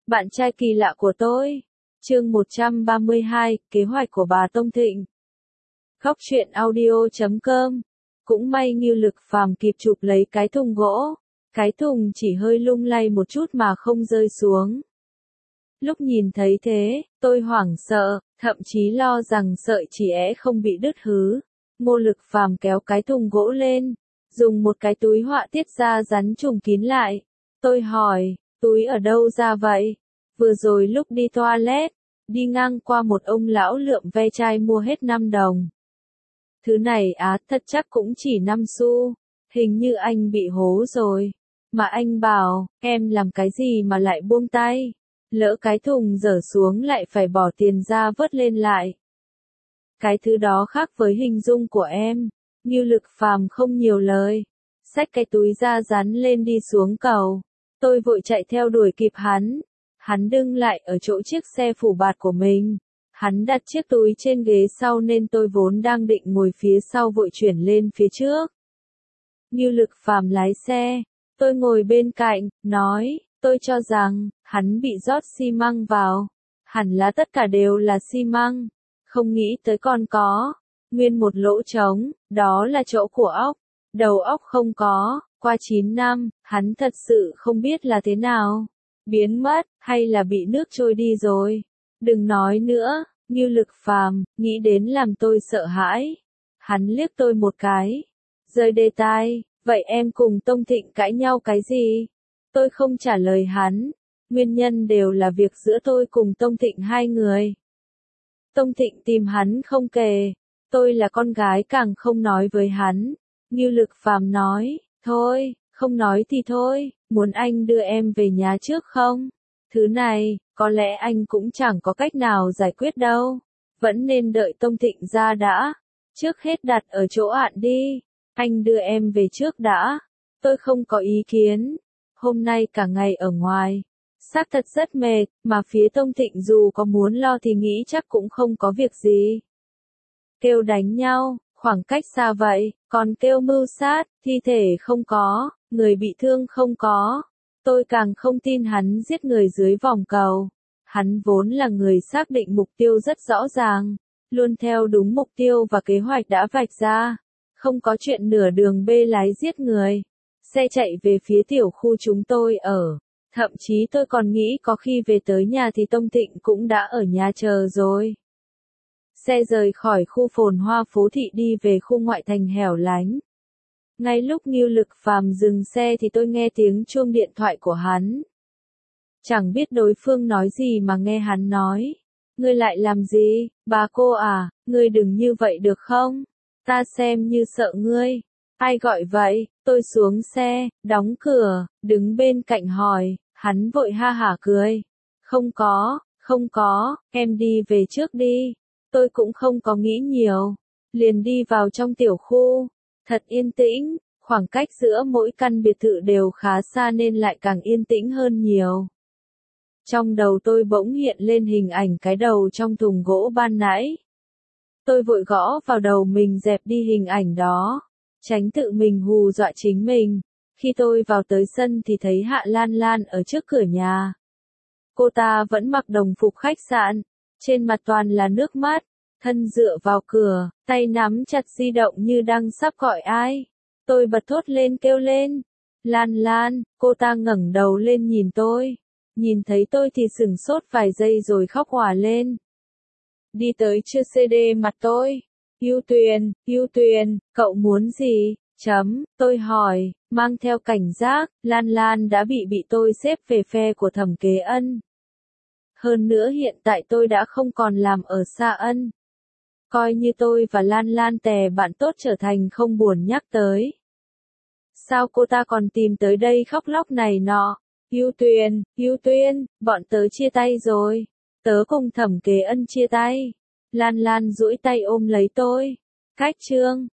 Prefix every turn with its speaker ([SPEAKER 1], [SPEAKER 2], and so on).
[SPEAKER 1] Bạn trai kỳ lạ của tôi. Chương 132, kế hoạch của bà Tông Thịnh. Khóc chuyện audio.com. Cũng may Ngưu Lực Phàm kịp chụp lấy cái thùng gỗ. Cái thùng chỉ hơi lung lay một chút mà không rơi xuống. Lúc nhìn thấy thế, tôi hoảng sợ, thậm chí lo rằng sợi chỉ không bị đứt hứ. Ngô Lực Phàm kéo cái thùng gỗ lên, dùng một cái túi họa tiết da rắn trùm kín lại. Tôi hỏi, túi ở đâu ra vậy? Vừa rồi lúc đi toilet, đi ngang qua một ông lão lượm ve chai mua hết 5 đồng. Thứ này thật chắc cũng chỉ 5 xu, hình như anh bị hố rồi. Mà anh bảo, em làm cái gì mà lại buông tay? Lỡ cái thùng dở xuống lại phải bỏ tiền ra vớt lên lại. Cái thứ đó khác với hình dung của em. Ngưu Lực Phàm không nhiều lời, xách cái túi da rắn lên đi xuống cầu. Tôi vội chạy theo đuổi kịp hắn. Hắn đứng lại ở chỗ chiếc xe phủ bạt của mình. Hắn đặt chiếc túi trên ghế sau nên tôi vốn đang định ngồi phía sau vội chuyển lên phía trước. Ngưu Lực Phàm lái xe. Tôi ngồi bên cạnh, nói, tôi cho rằng, hắn bị rót xi măng vào. Hẳn là tất cả đều là xi măng. Không nghĩ tới còn có nguyên một lỗ trống, đó là chỗ của óc. Đầu óc không có, qua 9 năm, hắn thật sự không biết là thế nào. Biến mất, hay là bị nước trôi đi rồi. Đừng nói nữa, Ngưu Lực Phàm, nghĩ đến làm tôi sợ hãi. Hắn liếc tôi một cái. Rời đề tài, vậy em cùng Tông Thịnh cãi nhau cái gì? Tôi không trả lời hắn. Nguyên nhân đều là việc giữa tôi cùng Tông Thịnh hai người. Tông Thịnh tìm hắn không kể. Tôi là con gái càng không nói với hắn. Ngưu Lực Phàm nói, thôi, không nói thì thôi, muốn anh đưa em về nhà trước không? Thứ này, có lẽ anh cũng chẳng có cách nào giải quyết đâu. Vẫn nên đợi Tông Thịnh ra đã. Trước hết đặt ở chỗ ạn đi. Anh đưa em về trước đã. Tôi không có ý kiến. Hôm nay cả ngày ở ngoài. Xác thật rất mệt, mà phía Tông Thịnh dù có muốn lo thì nghĩ chắc cũng không có việc gì. Kêu đánh nhau, khoảng cách xa vậy, còn kêu mưu sát, thi thể không có, người bị thương không có. Tôi càng không tin hắn giết người dưới vòng cầu. Hắn vốn là người xác định mục tiêu rất rõ ràng, luôn theo đúng mục tiêu và kế hoạch đã vạch ra. Không có chuyện nửa đường bê lái giết người. Xe chạy về phía tiểu khu chúng tôi ở. Thậm chí tôi còn nghĩ có khi về tới nhà thì Tông Thịnh cũng đã ở nhà chờ rồi. Xe rời khỏi khu phồn hoa phố thị đi về khu ngoại thành hẻo lánh. Ngay lúc Ngưu Lực Phàm dừng xe thì tôi nghe tiếng chuông điện thoại của hắn. Chẳng biết đối phương nói gì mà nghe hắn nói. Ngươi lại làm gì, bà cô à, ngươi đừng như vậy được không? Ta xem như sợ ngươi. Ai gọi vậy? Tôi xuống xe, đóng cửa, đứng bên cạnh hỏi, hắn vội ha hả cười. Không có, em đi về trước đi. Tôi cũng không có nghĩ nhiều. Liền đi vào trong tiểu khu. Thật yên tĩnh, khoảng cách giữa mỗi căn biệt thự đều khá xa nên lại càng yên tĩnh hơn nhiều. Trong đầu tôi bỗng hiện lên hình ảnh cái đầu trong thùng gỗ ban nãy. Tôi vội gõ vào đầu mình dẹp đi hình ảnh đó, tránh tự mình hù dọa chính mình. Khi tôi vào tới sân thì thấy Hạ Lan Lan ở trước cửa nhà. Cô ta vẫn mặc đồng phục khách sạn, trên mặt toàn là nước mắt, thân dựa vào cửa, tay nắm chặt di động như đang sắp gọi ai. Tôi bật thốt lên kêu lên. Lan Lan, cô ta ngẩng đầu lên nhìn tôi. Nhìn thấy tôi thì sửng sốt vài giây rồi khóc òa lên. Đi tới chưa CD mặt tôi. Yêu Tuyền, cậu muốn gì? Tôi hỏi, mang theo cảnh giác, Lan Lan đã bị tôi xếp về phe của Thẩm Kế Ân. Hơn nữa hiện tại tôi đã không còn làm ở Sa Ân. Coi như tôi và Lan Lan tè bạn tốt trở thành không buồn nhắc tới. Sao cô ta còn tìm tới đây khóc lóc này nọ? Yêu Tuyền, bọn tớ chia tay rồi. Tớ cùng Thẩm Kế Ân chia tay. Lan Lan duỗi tay ôm lấy tôi. Cách chương.